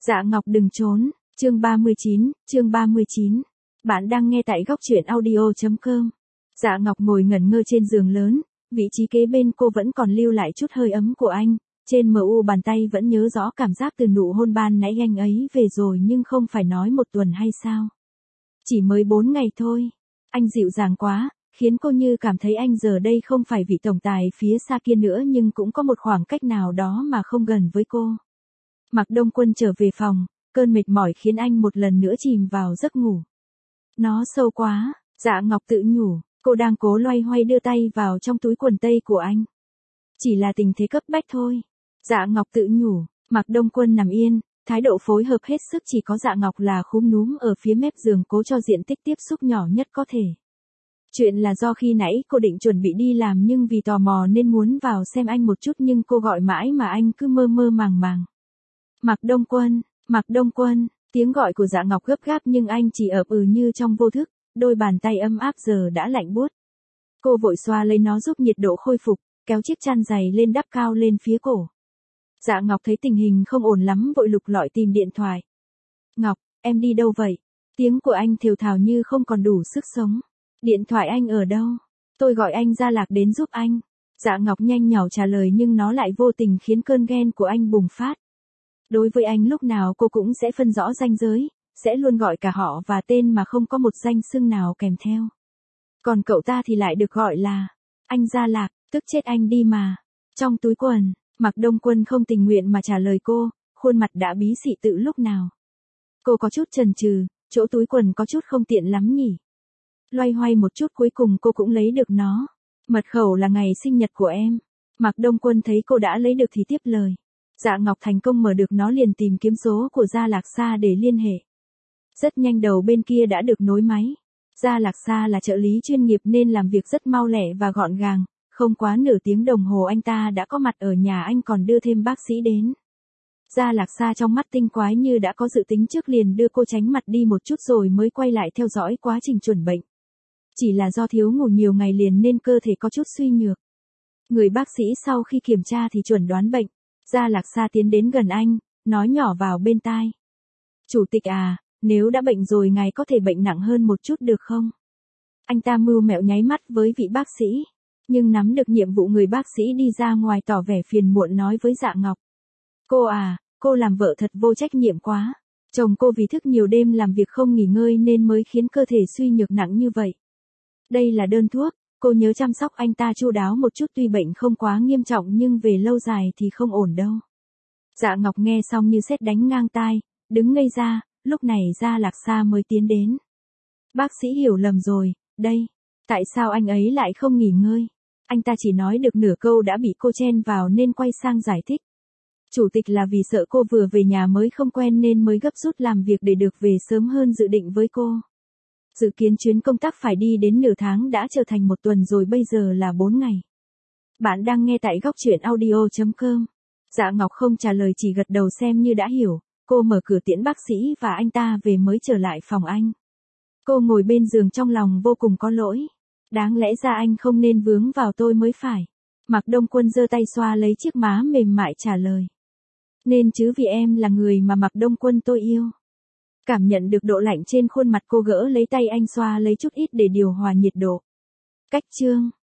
Dạ Ngọc đừng trốn, chương 39. Bạn đang nghe tại góc truyện audio.com. Dạ Ngọc ngồi ngẩn ngơ trên giường lớn, vị trí kế bên cô vẫn còn lưu lại chút hơi ấm của anh, trên mu bàn tay vẫn nhớ rõ cảm giác từ nụ hôn ban nãy anh ấy về rồi nhưng không phải nói 1 tuần hay sao. Chỉ mới 4 ngày thôi, anh dịu dàng quá, khiến cô như cảm thấy anh giờ đây không phải vị tổng tài phía xa kia nữa nhưng cũng có một khoảng cách nào đó mà không gần với cô. Mạc Đông Quân trở về phòng, cơn mệt mỏi khiến anh một lần nữa chìm vào giấc ngủ. Nó sâu quá, Dạ Ngọc tự nhủ, cô đang cố loay hoay đưa tay vào trong túi quần tây của anh. Chỉ là tình thế cấp bách thôi. Dạ Ngọc tự nhủ, Mạc Đông Quân nằm yên, thái độ phối hợp hết sức, chỉ có Dạ Ngọc là khúm núm ở phía mép giường cố cho diện tích tiếp xúc nhỏ nhất có thể. Chuyện là do khi nãy cô định chuẩn bị đi làm nhưng vì tò mò nên muốn vào xem anh một chút nhưng cô gọi mãi mà anh cứ mơ mơ màng màng. Mạc Đông Quân, tiếng gọi của Dạ Ngọc gấp gáp nhưng anh chỉ ậm ừ như trong vô thức, đôi bàn tay ấm áp giờ đã lạnh buốt. Cô vội xoa lấy nó giúp nhiệt độ khôi phục, kéo chiếc chăn dày lên đắp cao lên phía cổ. Dạ Ngọc thấy tình hình không ổn lắm vội lục lọi tìm điện thoại. Ngọc, em đi đâu vậy? Tiếng của anh thều thào như không còn đủ sức sống. Điện thoại anh ở đâu? Tôi gọi anh Gia Lạc đến giúp anh. Dạ Ngọc nhanh nhảu trả lời nhưng nó lại vô tình khiến cơn ghen của anh bùng phát. Đối với anh lúc nào cô cũng sẽ phân rõ ranh giới, sẽ luôn gọi cả họ và tên mà không có một danh xưng nào kèm theo. Còn cậu ta thì lại được gọi là anh Gia Lạc, tức chết anh đi mà. Trong túi quần, Mạc Đông Quân không tình nguyện mà trả lời cô, khuôn mặt đã bí xị tự lúc nào. Cô có chút chần chừ, chỗ túi quần có chút không tiện lắm nhỉ. Loay hoay một chút cuối cùng cô cũng lấy được nó. Mật khẩu là ngày sinh nhật của em. Mạc Đông Quân thấy cô đã lấy được thì tiếp lời. Dạ Ngọc thành công mở được nó liền tìm kiếm số của Gia Lạc Sa để liên hệ. Rất nhanh đầu bên kia đã được nối máy. Gia Lạc Sa là trợ lý chuyên nghiệp nên làm việc rất mau lẹ và gọn gàng, không quá nửa tiếng đồng hồ anh ta đã có mặt ở nhà anh còn đưa thêm bác sĩ đến. Gia Lạc Sa trong mắt tinh quái như đã có dự tính trước liền đưa cô tránh mặt đi một chút rồi mới quay lại theo dõi quá trình chuẩn bệnh. Chỉ là do thiếu ngủ nhiều ngày liền nên cơ thể có chút suy nhược. Người bác sĩ sau khi kiểm tra thì chuẩn đoán bệnh. Gia Lạc Sa tiến đến gần anh, nói nhỏ vào bên tai. Chủ tịch à, nếu đã bệnh rồi ngài có thể bệnh nặng hơn một chút được không? Anh ta mưu mẹo nháy mắt với vị bác sĩ, nhưng nắm được nhiệm vụ người bác sĩ đi ra ngoài tỏ vẻ phiền muộn nói với Dạ Ngọc. Cô à, cô làm vợ thật vô trách nhiệm quá. Chồng cô vì thức nhiều đêm làm việc không nghỉ ngơi nên mới khiến cơ thể suy nhược nặng như vậy. Đây là đơn thuốc. Cô nhớ chăm sóc anh ta chu đáo một chút tuy bệnh không quá nghiêm trọng nhưng về lâu dài thì không ổn đâu. Dạ Ngọc nghe xong như sét đánh ngang tai, đứng ngây ra, lúc này Gia Lạc Sa mới tiến đến. Bác sĩ hiểu lầm rồi, đây, tại sao anh ấy lại không nghỉ ngơi? Anh ta chỉ nói được nửa câu đã bị cô chen vào nên quay sang giải thích. Chủ tịch là vì sợ cô vừa về nhà mới không quen nên mới gấp rút làm việc để được về sớm hơn dự định với cô. Dự kiến chuyến công tác phải đi đến nửa tháng đã trở thành 1 tuần rồi bây giờ là 4 ngày. Bạn đang nghe tại góc truyện audio.com. Dạ Ngọc không trả lời chỉ gật đầu xem như đã hiểu, cô mở cửa tiễn bác sĩ và anh ta về mới trở lại phòng anh. Cô ngồi bên giường trong lòng vô cùng có lỗi. Đáng lẽ ra anh không nên vướng vào tôi mới phải. Mạc Đông Quân giơ tay xoa lấy chiếc má mềm mại trả lời. Nên chứ vì em là người mà Mạc Đông Quân tôi yêu. Cảm nhận được độ lạnh trên khuôn mặt cô gỡ lấy tay anh xoa lấy chút ít để điều hòa nhiệt độ. Cách chương